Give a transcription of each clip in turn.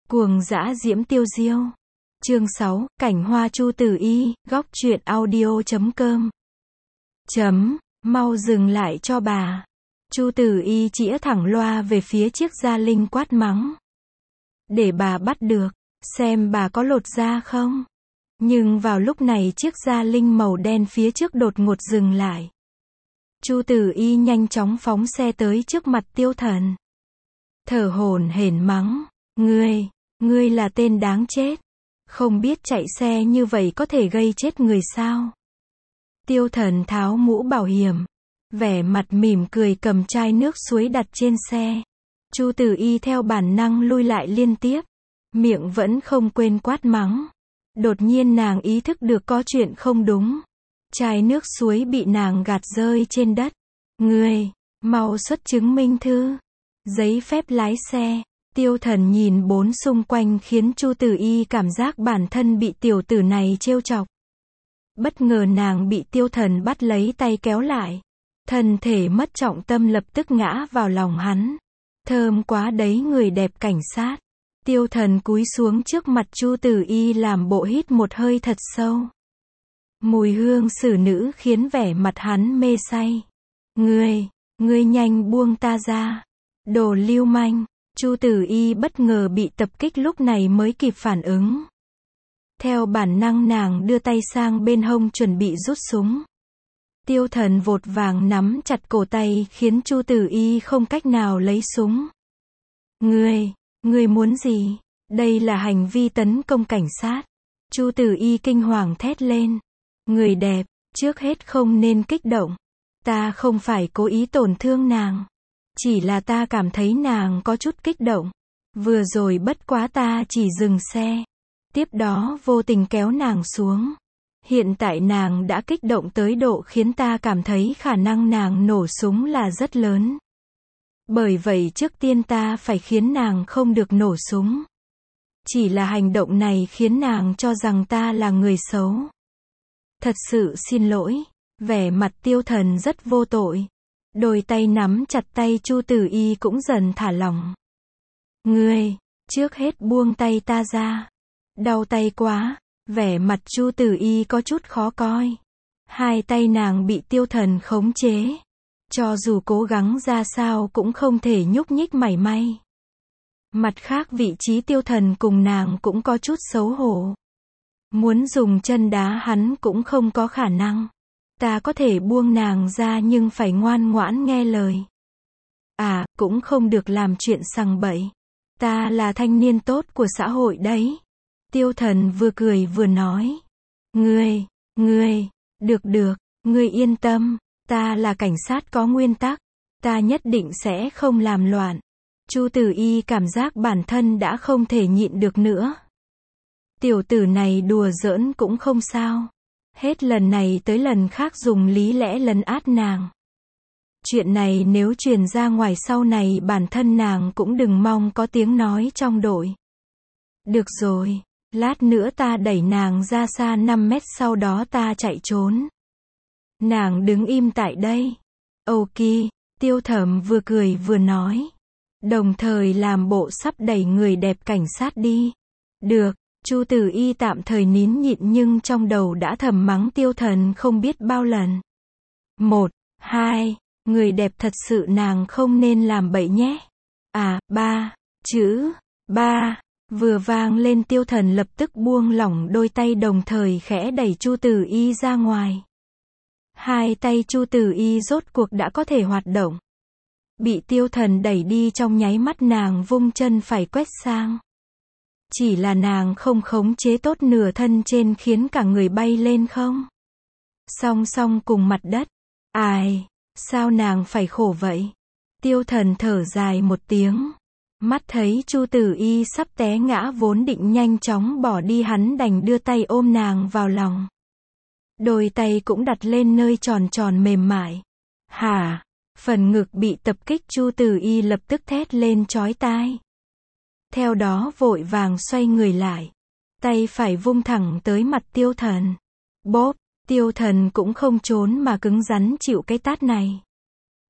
Cuồng dã diễm tiêu diêu. Chương 6, cảnh hoa Chu Tử Y, góc truyện audio.com. Mau dừng lại cho bà. Chu Tử Y chĩa thẳng loa về phía chiếc gia linh quát mắng. Để bà bắt được, xem bà có lột da không. Nhưng vào lúc này chiếc gia linh màu đen phía trước đột ngột dừng lại. Chu Tử Y nhanh chóng phóng xe tới trước mặt Tiêu Thần. Thở hổn hển mắng, ngươi là tên đáng chết. Không biết chạy xe như vậy có thể gây chết người sao? Tiêu Thần tháo mũ bảo hiểm, vẻ mặt mỉm cười cầm chai nước suối đặt trên xe. Chu Tử Y theo bản năng lui lại liên tiếp, miệng vẫn không quên quát mắng. Đột nhiên nàng ý thức được có chuyện không đúng. Chai nước suối bị nàng gạt rơi trên đất. Ngươi, mau xuất chứng minh thư, giấy phép lái xe. Tiêu Thần nhìn bốn xung quanh khiến Chu Tử Y cảm giác bản thân bị tiểu tử này trêu chọc. Bất ngờ nàng bị Tiêu Thần bắt lấy tay kéo lại. Thân thể mất trọng tâm lập tức ngã vào lòng hắn. Thơm quá đấy người đẹp cảnh sát. Tiêu Thần cúi xuống trước mặt Chu Tử Y làm bộ hít một hơi thật sâu. Mùi hương xử nữ khiến vẻ mặt hắn mê say. Ngươi nhanh buông ta ra. Đồ lưu manh. Chu Tử Y bất ngờ bị tập kích lúc này mới kịp phản ứng. Theo bản năng nàng đưa tay sang bên hông chuẩn bị rút súng. Tiêu Thần vội vàng nắm chặt cổ tay khiến Chu Tử Y không cách nào lấy súng. Ngươi muốn gì? Đây là hành vi tấn công cảnh sát. Chu Tử Y kinh hoàng thét lên. Người đẹp, trước hết không nên kích động. Ta không phải cố ý tổn thương nàng. Chỉ là ta cảm thấy nàng có chút kích động. Vừa rồi bất quá ta chỉ dừng xe. Tiếp đó vô tình kéo nàng xuống. Hiện tại nàng đã kích động tới độ khiến ta cảm thấy khả năng nàng nổ súng là rất lớn. Bởi vậy trước tiên ta phải khiến nàng không được nổ súng. Chỉ là hành động này khiến nàng cho rằng ta là người xấu. Thật sự xin lỗi. Vẻ mặt Tiêu Thần rất vô tội. Đôi tay nắm chặt tay Chu Tử Y cũng dần thả lỏng. Ngươi, trước hết buông tay ta ra. Đau tay quá. Vẻ mặt Chu Tử Y có chút khó coi. Hai tay nàng bị Tiêu Thần khống chế. Cho dù cố gắng ra sao cũng không thể nhúc nhích mảy may. Mặt khác vị trí Tiêu Thần cùng nàng cũng có chút xấu hổ. Muốn dùng chân đá hắn cũng không có khả năng. Ta có thể buông nàng ra nhưng phải ngoan ngoãn nghe lời. À, cũng không được làm chuyện sằng bậy. Ta là thanh niên tốt của xã hội đấy. Tiêu Thần vừa cười vừa nói. Được, ngươi yên tâm. Ta là cảnh sát có nguyên tắc. Ta nhất định sẽ không làm loạn. Chu Tử Y cảm giác bản thân đã không thể nhịn được nữa. Tiểu tử này đùa giỡn cũng không sao. Hết lần này tới lần khác dùng lý lẽ lấn át nàng. Chuyện này nếu truyền ra ngoài sau này bản thân nàng cũng đừng mong có tiếng nói trong đội. Được rồi, lát nữa ta đẩy nàng ra xa 5 mét sau đó ta chạy trốn. Nàng đứng im tại đây. Ok, Tiêu Thẩm vừa cười vừa nói. Đồng thời làm bộ sắp đẩy người đẹp cảnh sát đi. Được. Chu Tử Y tạm thời nín nhịn nhưng trong đầu đã thầm mắng Tiêu Thần không biết bao lần. 1, 2, người đẹp thật sự nàng không nên làm bậy nhé. À, 3, chữ 3, vừa vang lên Tiêu Thần lập tức buông lỏng đôi tay đồng thời khẽ đẩy Chu Tử Y ra ngoài. Hai tay Chu Tử Y rốt cuộc đã có thể hoạt động. Bị Tiêu Thần đẩy đi trong nháy mắt nàng vung chân phải quét sang. Chỉ là nàng không khống chế tốt nửa thân trên khiến cả người bay lên không. Song song cùng mặt đất. Ai, sao nàng phải khổ vậy? Tiêu Thần thở dài một tiếng. Mắt thấy Chu Tử Y sắp té ngã vốn định nhanh chóng bỏ đi hắn đành đưa tay ôm nàng vào lòng. Đôi tay cũng đặt lên nơi tròn tròn mềm mại. Hả? Phần ngực bị tập kích Chu Tử Y lập tức thét lên chói tai. Theo đó vội vàng xoay người lại. Tay phải vung thẳng tới mặt Tiêu Thần. Bốp, Tiêu Thần cũng không trốn mà cứng rắn chịu cái tát này.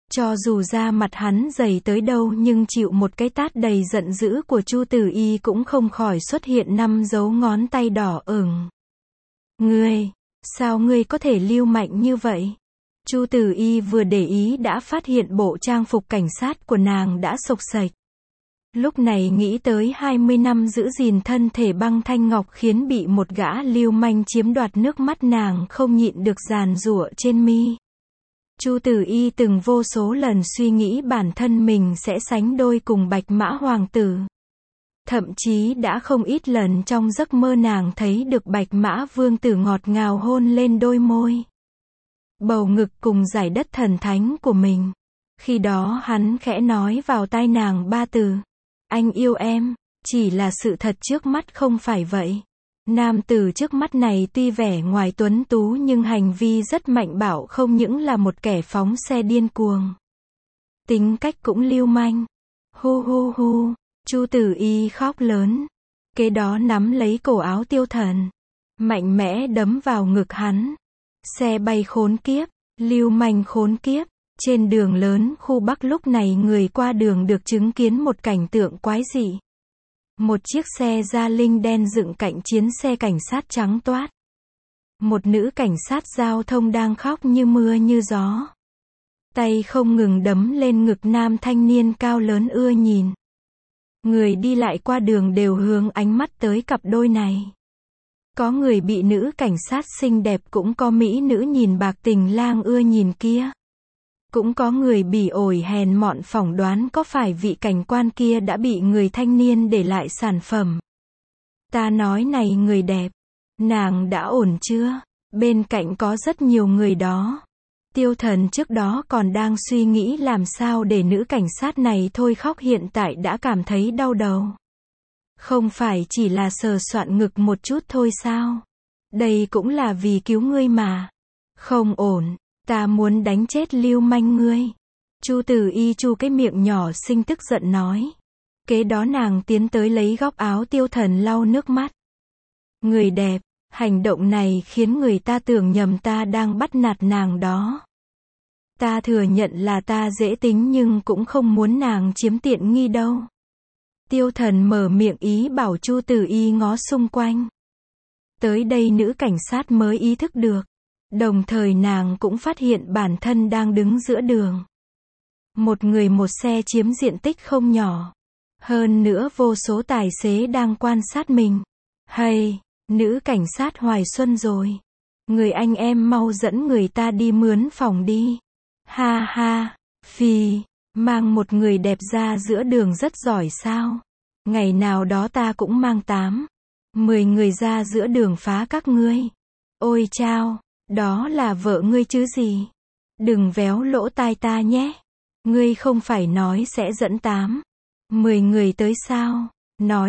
Cho dù da mặt hắn dày tới đâu nhưng chịu một cái tát đầy giận dữ của Chu Tử Y cũng không khỏi xuất hiện 5 dấu ngón tay đỏ ửng. Ngươi, sao ngươi có thể lưu mạnh như vậy? Chu Tử Y vừa để ý đã phát hiện bộ trang phục cảnh sát của nàng đã xộc xệch. Lúc này nghĩ tới 20 năm giữ gìn thân thể băng thanh ngọc khiến bị một gã lưu manh chiếm đoạt, nước mắt nàng không nhịn được giàn giụa trên mi. Chu Tử Y từng vô số lần suy nghĩ bản thân mình sẽ sánh đôi cùng Bạch Mã Hoàng tử. Thậm chí đã không ít lần trong giấc mơ nàng thấy được Bạch Mã Vương tử ngọt ngào hôn lên đôi môi, bầu ngực cùng giải đất thần thánh của mình. Khi đó hắn khẽ nói vào tai nàng 3 từ: anh yêu em. Chỉ là sự thật trước mắt không phải vậy. Nam tử trước mắt này tuy vẻ ngoài tuấn tú nhưng hành vi rất mạnh bạo, không những là một kẻ phóng xe điên cuồng, tính cách cũng lưu manh. Hu hu hu, Chu Tử Y khóc lớn. Kế đó nắm lấy cổ áo Tiêu Thần, mạnh mẽ đấm vào ngực hắn. Xe bay khốn kiếp, lưu manh khốn kiếp. Trên đường lớn khu Bắc lúc này người qua đường được chứng kiến một cảnh tượng quái dị. Một chiếc xe gia linh đen dựng cạnh chiến xe cảnh sát trắng toát. Một nữ cảnh sát giao thông đang khóc như mưa như gió, tay không ngừng đấm lên ngực nam thanh niên cao lớn ưa nhìn. Người đi lại qua đường đều hướng ánh mắt tới cặp đôi này. Có người bị nữ cảnh sát xinh đẹp, cũng có mỹ nữ nhìn bạc tình lang ưa nhìn kia. Cũng có người bỉ ổi hèn mọn phỏng đoán có phải vị cảnh quan kia đã bị người thanh niên để lại sản phẩm. Ta nói này người đẹp, nàng đã ổn chưa? Bên cạnh có rất nhiều người đó. Tiêu Thần trước đó còn đang suy nghĩ làm sao để nữ cảnh sát này thôi khóc, hiện tại đã cảm thấy đau đầu. Không phải chỉ là sờ soạn ngực một chút thôi sao? Đây cũng là vì cứu ngươi mà. Không ổn. Ta muốn đánh chết lưu manh ngươi. Chu Tử Y chu cái miệng nhỏ xinh tức giận nói. Kế đó nàng tiến tới lấy góc áo Tiêu Thần lau nước mắt. Người đẹp, hành động này khiến người ta tưởng nhầm ta đang bắt nạt nàng đó. Ta thừa nhận là ta dễ tính nhưng cũng không muốn nàng chiếm tiện nghi đâu. Tiêu Thần mở miệng ý bảo Chu Tử Y ngó xung quanh. Tới đây nữ cảnh sát mới ý thức được. Đồng thời nàng cũng phát hiện bản thân đang đứng giữa đường. Một người một xe chiếm diện tích không nhỏ. Hơn nữa vô số tài xế đang quan sát mình. Hay, nữ cảnh sát Hoài Xuân rồi. Người anh em mau dẫn người ta đi mướn phòng đi. Ha ha, phì, mang một người đẹp ra giữa đường rất giỏi sao? Ngày nào đó ta cũng mang 8, 10 người ra giữa đường phá các ngươi. Ôi chao! Đó là vợ ngươi chứ gì? Đừng véo lỗ tai ta nhé. Ngươi không phải nói sẽ dẫn 8, 10 người tới sao? Nói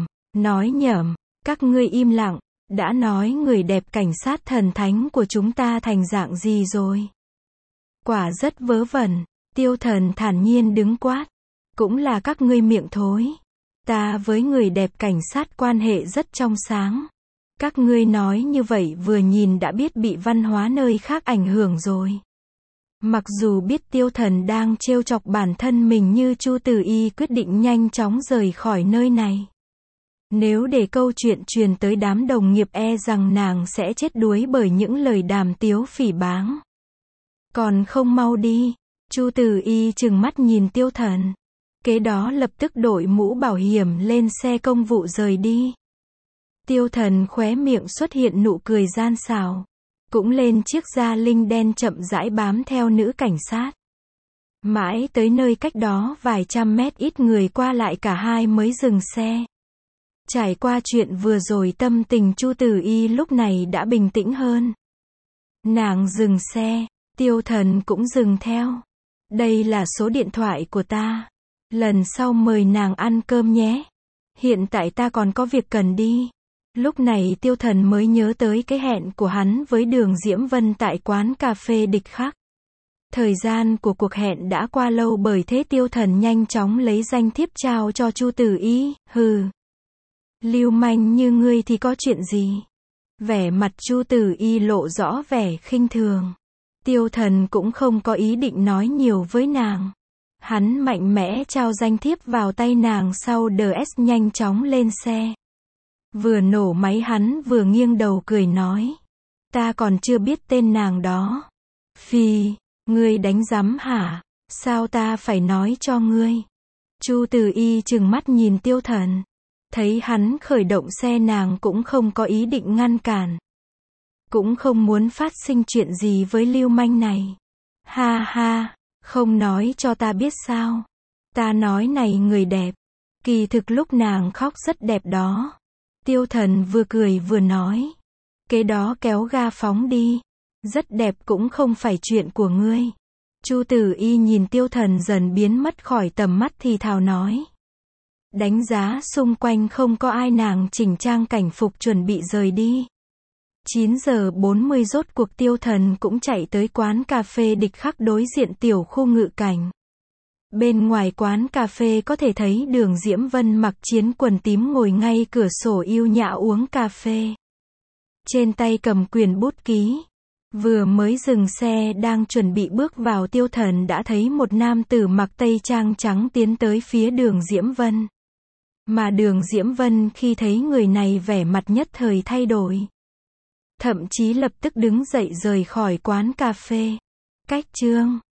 nhảm, các ngươi im lặng. Đã nói người đẹp cảnh sát thần thánh của chúng ta thành dạng gì rồi? Quả rất vớ vẩn. Tiêu Thần thản nhiên đứng quát. Cũng là các ngươi miệng thối. Ta với người đẹp cảnh sát quan hệ rất trong sáng. Các ngươi nói như vậy vừa nhìn đã biết bị văn hóa nơi khác ảnh hưởng rồi. Mặc dù biết Tiêu Thần đang trêu chọc bản thân mình nhưng Chu Tử Y quyết định nhanh chóng rời khỏi nơi này. Nếu để câu chuyện truyền tới đám đồng nghiệp e rằng nàng sẽ chết đuối bởi những lời đàm tiếu phỉ báng. Còn không mau đi. Chu Tử Y trừng mắt nhìn Tiêu Thần. Kế đó lập tức đội mũ bảo hiểm lên xe công vụ rời đi. Tiêu Thần khóe miệng xuất hiện nụ cười gian xảo. Cũng lên chiếc gia linh đen chậm rãi bám theo nữ cảnh sát. Mãi tới nơi cách đó vài trăm mét ít người qua lại cả hai mới dừng xe. Trải qua chuyện vừa rồi tâm tình Chu Tử Y lúc này đã bình tĩnh hơn. Nàng dừng xe, Tiêu Thần cũng dừng theo. Đây là số điện thoại của ta. Lần sau mời nàng ăn cơm nhé. Hiện tại ta còn có việc cần đi. Lúc này Tiêu Thần mới nhớ tới cái hẹn của hắn với Đường Diễm Vân tại quán cà phê Địch Khắc. Thời gian của cuộc hẹn đã qua lâu, bởi thế Tiêu Thần nhanh chóng lấy danh thiếp trao cho Chu Tử Y. Hừ, lưu manh như ngươi thì có chuyện gì? Vẻ mặt Chu Tử Y lộ rõ vẻ khinh thường. Tiêu Thần cũng không có ý định nói nhiều với nàng. Hắn mạnh mẽ trao danh thiếp vào tay nàng sau DS nhanh chóng lên xe. Vừa nổ máy hắn vừa nghiêng đầu cười nói. Ta còn chưa biết tên nàng đó. Phi, ngươi đánh rắm hả? Sao ta phải nói cho ngươi? Chu Từ Y trừng mắt nhìn Tiêu Thần. Thấy hắn khởi động xe nàng cũng không có ý định ngăn cản. Cũng không muốn phát sinh chuyện gì với lưu manh này. Ha ha, không nói cho ta biết sao? Ta nói này người đẹp. Kỳ thực lúc nàng khóc rất đẹp đó. Tiêu Thần vừa cười vừa nói. Cái đó kéo ga phóng đi. Rất đẹp cũng không phải chuyện của ngươi. Chu Tử Y nhìn Tiêu Thần dần biến mất khỏi tầm mắt thì thào nói. Đánh giá xung quanh không có ai, nàng chỉnh trang cảnh phục chuẩn bị rời đi. 9 giờ 40 rốt cuộc Tiêu Thần cũng chạy tới quán cà phê Địch Khắc đối diện tiểu khu Ngự Cảnh. Bên ngoài quán cà phê có thể thấy Đường Diễm Vân mặc chiến quần tím ngồi ngay cửa sổ yêu nhã uống cà phê. Trên tay cầm quyển bút ký. Vừa mới dừng xe đang chuẩn bị bước vào, Tiêu Thần đã thấy một nam tử mặc tây trang trắng tiến tới phía Đường Diễm Vân. Mà Đường Diễm Vân khi thấy người này vẻ mặt nhất thời thay đổi. Thậm chí lập tức đứng dậy rời khỏi quán cà phê. Cách chương